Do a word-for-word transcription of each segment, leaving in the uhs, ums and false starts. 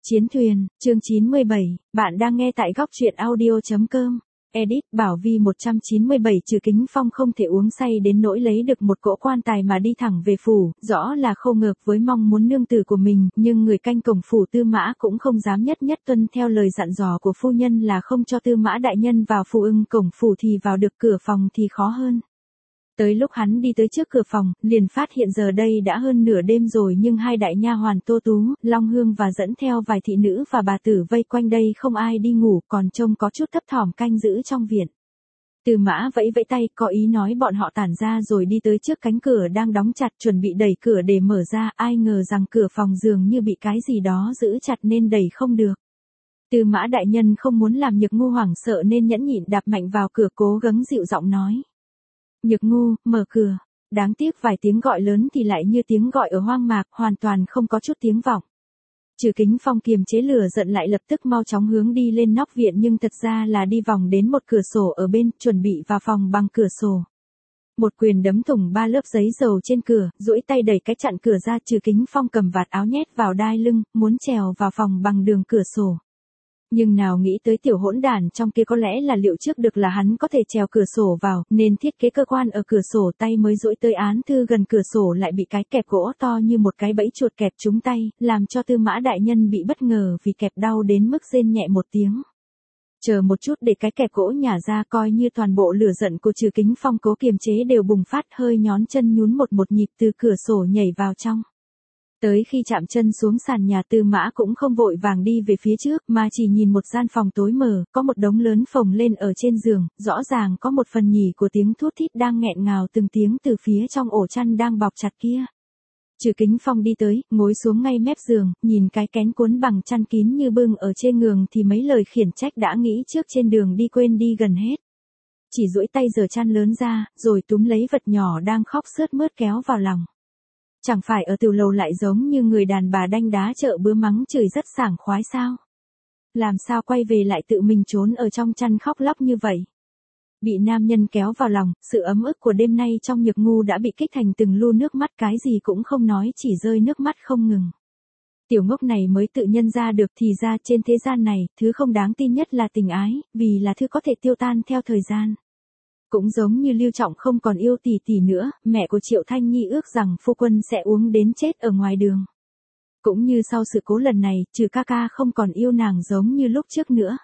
Chiến thuyền, chương chín mươi bảy, bạn đang nghe tại góc truyện audio chấm com. Edit Bảo Vi một trăm chín mươi bảy Trừ Kính Phong không thể uống say đến nỗi lấy được một cỗ quan tài mà đi thẳng về phủ, rõ là khâu ngợp với mong muốn nương tử của mình, nhưng người canh cổng phủ Tư Mã cũng không dám nhất nhất tuân theo lời dặn dò của phu nhân là không cho Tư Mã đại nhân vào phủ, ưng cổng phủ thì vào được, cửa phòng thì khó hơn. Tới lúc hắn đi tới trước cửa phòng, liền phát hiện giờ đây đã hơn nửa đêm rồi nhưng hai đại nha hoàn Tô Tú, Long Hương và dẫn theo vài thị nữ và bà tử vây quanh đây không ai đi ngủ, còn trông có chút thấp thỏm canh giữ trong viện. Tư Mã vẫy vẫy tay có ý nói bọn họ tản ra rồi đi tới trước cánh cửa đang đóng chặt chuẩn bị đẩy cửa để mở ra, ai ngờ rằng cửa phòng dường như bị cái gì đó giữ chặt nên đẩy không được. Tư Mã đại nhân không muốn làm Nhược Ngu hoảng sợ nên nhẫn nhịn đạp mạnh vào cửa, cố gắng dịu giọng nói. Nhược Ngu, mở cửa. Đáng tiếc vài tiếng gọi lớn thì lại như tiếng gọi ở hoang mạc, hoàn toàn không có chút tiếng vọng. Trừ Kính Phong kiềm chế lửa giận lại lập tức mau chóng hướng đi lên nóc viện nhưng thật ra là đi vòng đến một cửa sổ ở bên, chuẩn bị vào phòng bằng cửa sổ. Một quyền đấm thủng ba lớp giấy dầu trên cửa, duỗi tay đẩy cái chặn cửa ra. Trừ Kính Phong cầm vạt áo nhét vào đai lưng, muốn trèo vào phòng bằng đường cửa sổ. Nhưng nào nghĩ tới tiểu hỗn đản trong kia có lẽ là liệu trước được là hắn có thể trèo cửa sổ vào, nên thiết kế cơ quan ở cửa sổ, tay mới duỗi tới án thư gần cửa sổ lại bị cái kẹp gỗ to như một cái bẫy chuột kẹp trúng tay, làm cho Tư Mã đại nhân bị bất ngờ vì kẹp đau đến mức rên nhẹ một tiếng. Chờ một chút để cái kẹp gỗ nhả ra, coi như toàn bộ lửa giận của Trừ Kính Phong cố kiềm chế đều bùng phát, hơi nhón chân nhún một một nhịp từ cửa sổ nhảy vào trong. Tới khi chạm chân xuống sàn nhà, Tư Mã cũng không vội vàng đi về phía trước mà chỉ nhìn một gian phòng tối mờ, có một đống lớn phồng lên ở trên giường, rõ ràng có một phần nhì của tiếng thút thít đang nghẹn ngào từng tiếng từ phía trong ổ chăn đang bọc chặt kia. Trừ Kính Phong đi tới, ngồi xuống ngay mép giường, nhìn cái kén cuốn bằng chăn kín như bưng ở trên giường thì mấy lời khiển trách đã nghĩ trước trên đường đi quên đi gần hết. Chỉ duỗi tay giở chăn lớn ra, rồi túm lấy vật nhỏ đang khóc sướt mướt kéo vào lòng. Chẳng phải ở tiểu lầu lại giống như người đàn bà đanh đá chợ bữa mắng chửi rất sảng khoái sao? Làm sao quay về lại tự mình trốn ở trong chăn khóc lóc như vậy? Bị nam nhân kéo vào lòng, sự ấm ức của đêm nay trong Nhược Ngu đã bị kích thành từng lu nước mắt, cái gì cũng không nói, chỉ rơi nước mắt không ngừng. Tiểu ngốc này mới tự nhân ra được thì ra trên thế gian này, thứ không đáng tin nhất là tình ái, vì là thứ có thể tiêu tan theo thời gian. Cũng giống như Lưu Trọng không còn yêu tỷ tỷ nữa, mẹ của Triệu Thanh Nhi ước rằng phu quân sẽ uống đến chết ở ngoài đường. Cũng như sau sự cố lần này, Trừ ca ca không còn yêu nàng giống như lúc trước nữa.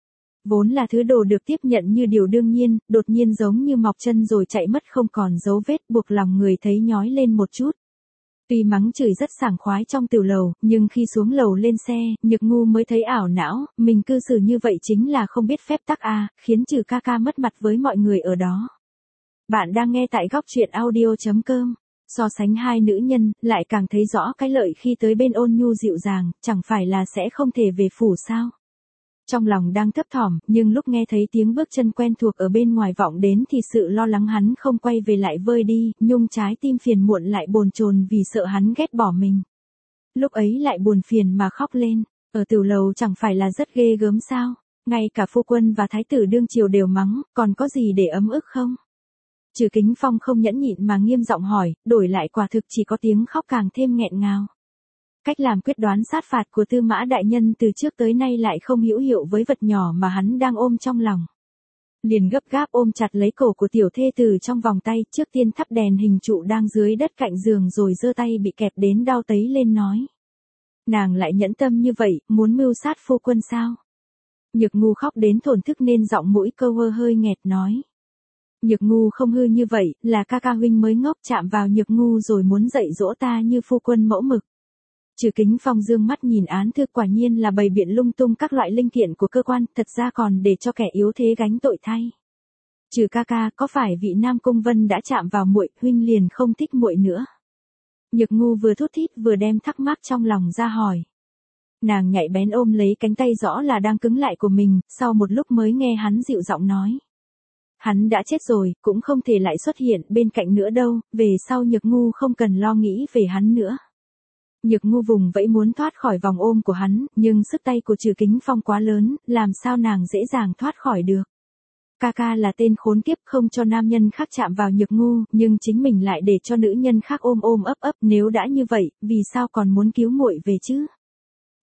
Vốn là thứ đồ được tiếp nhận như điều đương nhiên, đột nhiên giống như mọc chân rồi chạy mất không còn dấu vết, buộc lòng người thấy nhói lên một chút. Tuy mắng chửi rất sảng khoái trong tiểu lầu, nhưng khi xuống lầu lên xe, Nhược Ngu mới thấy ảo não, mình cư xử như vậy chính là không biết phép tắc a, khiến Trừ ca ca mất mặt với mọi người ở đó. Bạn đang nghe tại góc truyện audio chấm com. So sánh hai nữ nhân, lại càng thấy rõ cái lợi khi tới bên ôn nhu dịu dàng, chẳng phải là sẽ không thể về phủ sao. Trong lòng đang thấp thỏm, nhưng lúc nghe thấy tiếng bước chân quen thuộc ở bên ngoài vọng đến thì sự lo lắng hắn không quay về lại vơi đi, nhung trái tim phiền muộn lại bồn chồn vì sợ hắn ghét bỏ mình. Lúc ấy lại buồn phiền mà khóc lên, ở tiểu lầu chẳng phải là rất ghê gớm sao, ngay cả phu quân và thái tử đương triều đều mắng, còn có gì để ấm ức không? Trừ Kính Phong không nhẫn nhịn mà nghiêm giọng hỏi, đổi lại quả thực chỉ có tiếng khóc càng thêm nghẹn ngào. Cách làm quyết đoán sát phạt của Tư Mã đại nhân từ trước tới nay lại không hữu hiệu với vật nhỏ mà hắn đang ôm trong lòng. Liền gấp gáp ôm chặt lấy cổ của tiểu thê tử trong vòng tay, trước tiên thắp đèn hình trụ đang dưới đất cạnh giường rồi giơ tay bị kẹp đến đau tấy lên nói. Nàng lại nhẫn tâm như vậy, muốn mưu sát phu quân sao? Nhược Ngu khóc đến thổn thức nên giọng mũi câu hơ hơi nghẹt nói. Nhược Ngu không hư như vậy, là ca ca huynh mới ngốc, chạm vào Nhược Ngu rồi muốn dạy dỗ ta như phu quân mẫu mực. Trừ Kính Phong dương mắt nhìn án thư, quả nhiên là bày biện lung tung các loại linh kiện của cơ quan, thật ra còn để cho kẻ yếu thế gánh tội thay. Trừ ca ca, có phải vị Nam Cung Vân đã chạm vào muội, huynh liền không thích muội nữa? Nhược Ngu vừa thút thít vừa đem thắc mắc trong lòng ra hỏi. Nàng nhạy bén ôm lấy cánh tay rõ là đang cứng lại của mình, sau một lúc mới nghe hắn dịu giọng nói. Hắn đã chết rồi, cũng không thể lại xuất hiện bên cạnh nữa đâu, về sau Nhược Ngu không cần lo nghĩ về hắn nữa. Nhược Ngu vùng vẫy muốn thoát khỏi vòng ôm của hắn, nhưng sức tay của Trừ Kính Phong quá lớn, làm sao nàng dễ dàng thoát khỏi được. Ca ca là tên khốn kiếp, không cho nam nhân khác chạm vào Nhược Ngu, nhưng chính mình lại để cho nữ nhân khác ôm ôm ấp ấp, nếu đã như vậy, vì sao còn muốn cứu muội về chứ?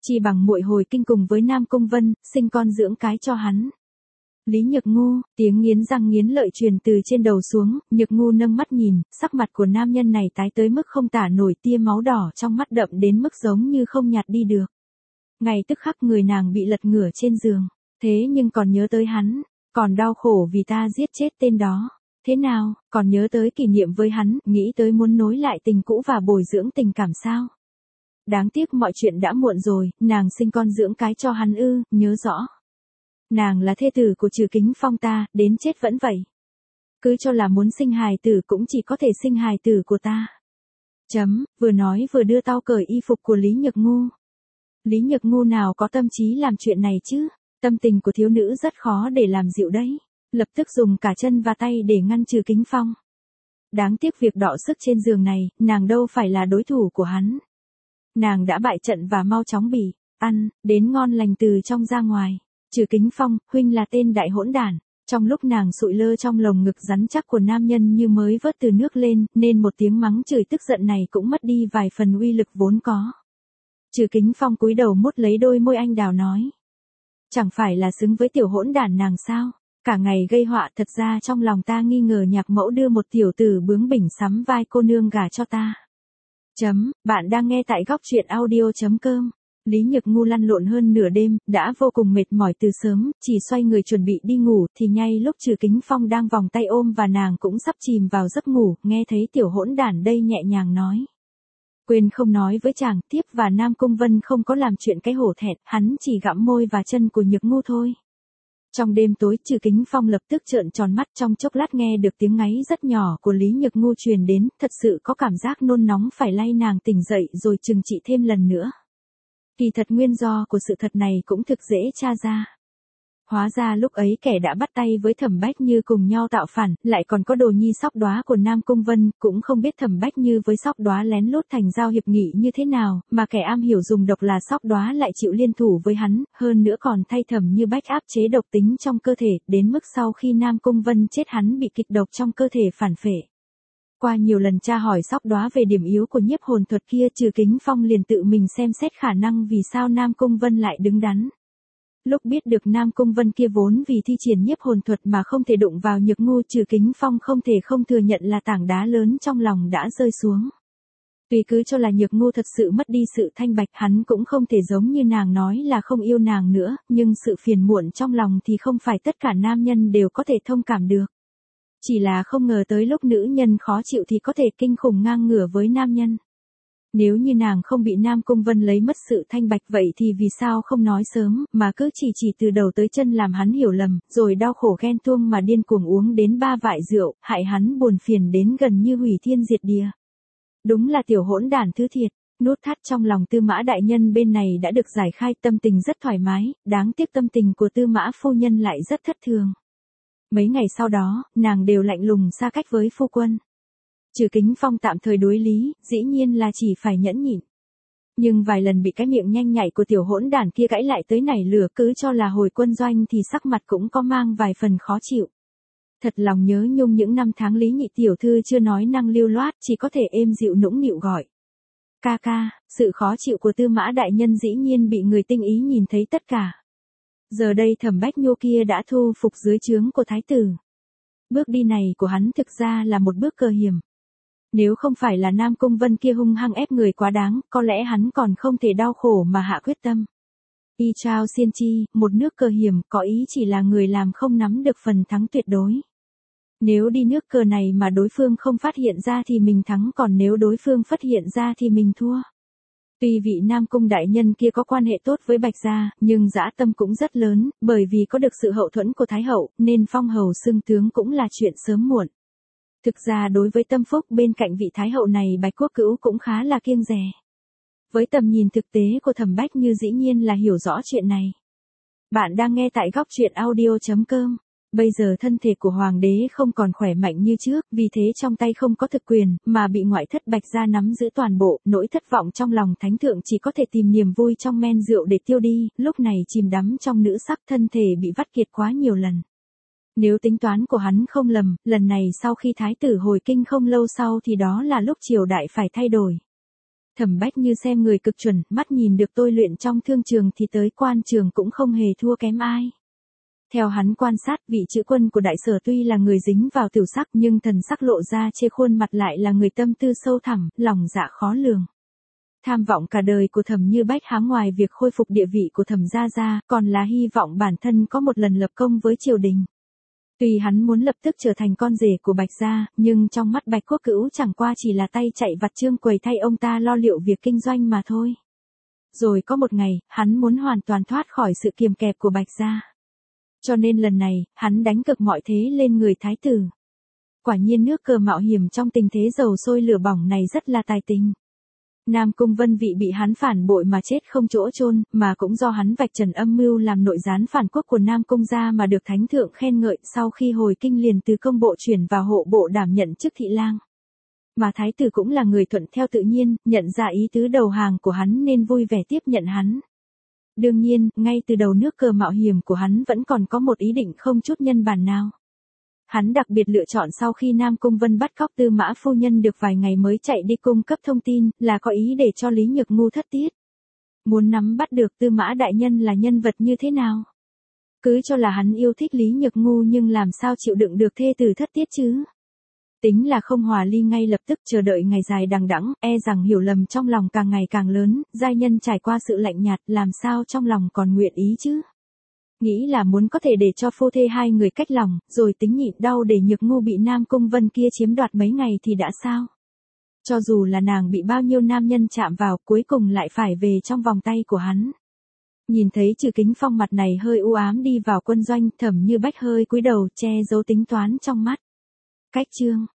Chi bằng muội hồi kinh cùng với Nam Cung Vân, sinh con dưỡng cái cho hắn. Lý Nhược Ngu, tiếng nghiến răng nghiến lợi truyền từ trên đầu xuống, Nhược Ngu nâng mắt nhìn, sắc mặt của nam nhân này tái tới mức không tả nổi, tia máu đỏ trong mắt đậm đến mức giống như không nhạt đi được. Ngay tức khắc người nàng bị lật ngửa trên giường, thế nhưng còn nhớ tới hắn, còn đau khổ vì ta giết chết tên đó. Thế nào, còn nhớ tới kỷ niệm với hắn, nghĩ tới muốn nối lại tình cũ và bồi dưỡng tình cảm sao? Đáng tiếc mọi chuyện đã muộn rồi, nàng sinh con dưỡng cái cho hắn ư, nhớ rõ. Nàng là thê tử của Trừ Kính Phong ta, đến chết vẫn vậy. Cứ cho là muốn sinh hài tử cũng chỉ có thể sinh hài tử của ta. Chấm, vừa nói vừa đưa tao cởi y phục của Lý Nhược Ngu. Lý Nhược Ngu nào có tâm trí làm chuyện này chứ, tâm tình của thiếu nữ rất khó để làm dịu đấy. Lập tức dùng cả chân và tay để ngăn Trừ Kính Phong. Đáng tiếc việc đọ sức trên giường này, nàng đâu phải là đối thủ của hắn. Nàng đã bại trận và mau chóng bị ăn đến ngon lành từ trong ra ngoài. Trừ Kính Phong, huynh là tên đại hỗn đản. Trong lúc nàng sụi lơ trong lồng ngực rắn chắc của nam nhân như mới vớt từ nước lên, nên một tiếng mắng chửi tức giận này cũng mất đi vài phần uy lực vốn có. Trừ Kính Phong cúi đầu mút lấy đôi môi anh đào nói. Chẳng phải là xứng với tiểu hỗn đản nàng sao? Cả ngày gây họa, thật ra trong lòng ta nghi ngờ nhạc mẫu đưa một tiểu tử bướng bỉnh sắm vai cô nương gả cho ta. Chấm, bạn đang nghe tại góc truyện audio chấm com. Lý Nhược Ngu lăn lộn hơn nửa đêm, đã vô cùng mệt mỏi từ sớm, chỉ xoay người chuẩn bị đi ngủ thì ngay lúc Trừ Kính Phong đang vòng tay ôm và nàng cũng sắp chìm vào giấc ngủ, nghe thấy tiểu hỗn đản đây nhẹ nhàng nói. Quên không nói với chàng, tiếp và Nam Cung Vân không có làm chuyện cái hổ thẹn, hắn chỉ gặm môi và chân của Nhược Ngu thôi. Trong đêm tối, Trừ Kính Phong lập tức trợn tròn mắt, trong chốc lát nghe được tiếng ngáy rất nhỏ của Lý Nhược Ngu truyền đến, thật sự có cảm giác nôn nóng phải lay nàng tỉnh dậy rồi trừng trị thêm lần nữa. Kỳ thật nguyên do của sự thật này cũng thực dễ tra ra. Hóa ra lúc ấy kẻ đã bắt tay với Thẩm Bách Như cùng nhau tạo phản, lại còn có đồ nhi Sóc Đóa của Nam Cung Vân, cũng không biết Thẩm Bách Như với Sóc Đóa lén lút thành giao hiệp nghị như thế nào, mà kẻ am hiểu dùng độc là Sóc Đóa lại chịu liên thủ với hắn, hơn nữa còn thay Thẩm Như Bách áp chế độc tính trong cơ thể, đến mức sau khi Nam Cung Vân chết hắn bị kịch độc trong cơ thể phản phệ. Qua nhiều lần tra hỏi Sóc Đóa về điểm yếu của nhiếp hồn thuật kia, Trừ Kính Phong liền tự mình xem xét khả năng vì sao Nam Cung Vân lại đứng đắn. Lúc biết được Nam Cung Vân kia vốn vì thi triển nhiếp hồn thuật mà không thể đụng vào Nhược Ngu, Trừ Kính Phong không thể không thừa nhận là tảng đá lớn trong lòng đã rơi xuống. Tuy cứ cho là Nhược Ngu thật sự mất đi sự thanh bạch, hắn cũng không thể giống như nàng nói là không yêu nàng nữa, nhưng sự phiền muộn trong lòng thì không phải tất cả nam nhân đều có thể thông cảm được. Chỉ là không ngờ tới lúc nữ nhân khó chịu thì có thể kinh khủng ngang ngửa với nam nhân. Nếu như nàng không bị Nam Cung Vân lấy mất sự thanh bạch vậy thì vì sao không nói sớm, mà cứ chỉ chỉ từ đầu tới chân làm hắn hiểu lầm, rồi đau khổ ghen tuông mà điên cuồng uống đến ba vại rượu, hại hắn buồn phiền đến gần như hủy thiên diệt địa. Đúng là tiểu hỗn đản thứ thiệt. Nút thắt trong lòng Tư Mã đại nhân bên này đã được giải khai, tâm tình rất thoải mái, đáng tiếc tâm tình của Tư Mã phu nhân lại rất thất thường. Mấy ngày sau đó, nàng đều lạnh lùng xa cách với phu quân. Trừ Kính Phong tạm thời đối lý, dĩ nhiên là chỉ phải nhẫn nhịn. Nhưng vài lần bị cái miệng nhanh nhạy của tiểu hỗn đản kia cãi lại tới nảy lửa, cứ cho là hồi quân doanh thì sắc mặt cũng có mang vài phần khó chịu. Thật lòng nhớ nhung những năm tháng Lý nhị tiểu thư chưa nói năng lưu loát, chỉ có thể êm dịu nũng nịu gọi. Ca ca, sự khó chịu của Tư Mã đại nhân dĩ nhiên bị người tinh ý nhìn thấy tất cả. Giờ đây Thẩm Bách Nhô kia đã thu phục dưới trướng của thái tử. Bước đi này của hắn thực ra là một bước cơ hiểm. Nếu không phải là Nam Cung Vân kia hung hăng ép người quá đáng, có lẽ hắn còn không thể đau khổ mà hạ quyết tâm. Y Chao Xiên Chi, một nước cờ hiểm, có ý chỉ là người làm không nắm được phần thắng tuyệt đối. Nếu đi nước cờ này mà đối phương không phát hiện ra thì mình thắng, còn nếu đối phương phát hiện ra thì mình thua. Tuy vị Nam Cung đại nhân kia có quan hệ tốt với Bạch gia, nhưng dã tâm cũng rất lớn, bởi vì có được sự hậu thuẫn của Thái hậu, nên phong hầu xưng tướng cũng là chuyện sớm muộn. Thực ra đối với tâm phúc bên cạnh vị Thái hậu này, Bạch Quốc Cữu cũng khá là kiêng dè. Với tầm nhìn thực tế của Thẩm Bách Như dĩ nhiên là hiểu rõ chuyện này. Bạn đang nghe tại góc truyện audio chấm com. Bây giờ thân thể của hoàng đế không còn khỏe mạnh như trước, vì thế trong tay không có thực quyền, mà bị ngoại thất Bạch gia nắm giữ toàn bộ, nỗi thất vọng trong lòng thánh thượng chỉ có thể tìm niềm vui trong men rượu để tiêu đi, lúc này chìm đắm trong nữ sắc, thân thể bị vắt kiệt quá nhiều lần. Nếu tính toán của hắn không lầm, lần này sau khi thái tử hồi kinh không lâu sau thì đó là lúc triều đại phải thay đổi. Thẩm Bách Như xem người cực chuẩn, mắt nhìn được tôi luyện trong thương trường thì tới quan trường cũng không hề thua kém ai. Theo hắn quan sát, vị chữ quân của đại sở tuy là người dính vào tiểu sắc nhưng thần sắc lộ ra trên khuôn mặt lại là người tâm tư sâu thẳm, lòng dạ khó lường. Tham vọng cả đời của Thẩm Như Bách há ngoài việc khôi phục địa vị của Thẩm gia gia, còn là hy vọng bản thân có một lần lập công với triều đình. Tuy hắn muốn lập tức trở thành con rể của Bạch gia, nhưng trong mắt Bạch Quốc Cữu chẳng qua chỉ là tay chạy vặt trương quầy thay ông ta lo liệu việc kinh doanh mà thôi. Rồi có một ngày, hắn muốn hoàn toàn thoát khỏi sự kiềm kẹp của Bạch gia. Cho nên lần này, hắn đánh cực mọi thế lên người thái tử. Quả nhiên nước cờ mạo hiểm trong tình thế dầu sôi lửa bỏng này rất là tài tình. Nam Cung Vân Vị bị hắn phản bội mà chết không chỗ chôn, mà cũng do hắn vạch trần âm mưu làm nội gián phản quốc của Nam Cung gia mà được thánh thượng khen ngợi, sau khi hồi kinh liền từ công bộ chuyển vào hộ bộ đảm nhận chức thị lang. Mà thái tử cũng là người thuận theo tự nhiên, nhận ra ý tứ đầu hàng của hắn nên vui vẻ tiếp nhận hắn. Đương nhiên, ngay từ đầu nước cờ mạo hiểm của hắn vẫn còn có một ý định không chút nhân bản nào. Hắn đặc biệt lựa chọn sau khi Nam Cung Vân bắt cóc Tư Mã phu nhân được vài ngày mới chạy đi cung cấp thông tin, là có ý để cho Lý Nhược Ngu thất tiết. Muốn nắm bắt được Tư Mã đại nhân là nhân vật như thế nào. Cứ cho là hắn yêu thích Lý Nhược Ngu nhưng làm sao chịu đựng được thê tử thất tiết chứ. Tính là không hòa ly ngay lập tức, chờ đợi ngày dài đằng đẵng, e rằng hiểu lầm trong lòng càng ngày càng lớn, giai nhân trải qua sự lạnh nhạt, làm sao trong lòng còn nguyện ý chứ. Nghĩ là muốn có thể để cho phu thê hai người cách lòng, rồi tính nhịn đau để Nhược Ngu bị Nam Cung Vân kia chiếm đoạt mấy ngày thì đã sao. Cho dù là nàng bị bao nhiêu nam nhân chạm vào, cuối cùng lại phải về trong vòng tay của hắn. Nhìn thấy Trừ Kính Phong mặt này hơi u ám đi vào quân doanh, Thẩm Như Bách hơi cúi đầu che giấu tính toán trong mắt. Cách chương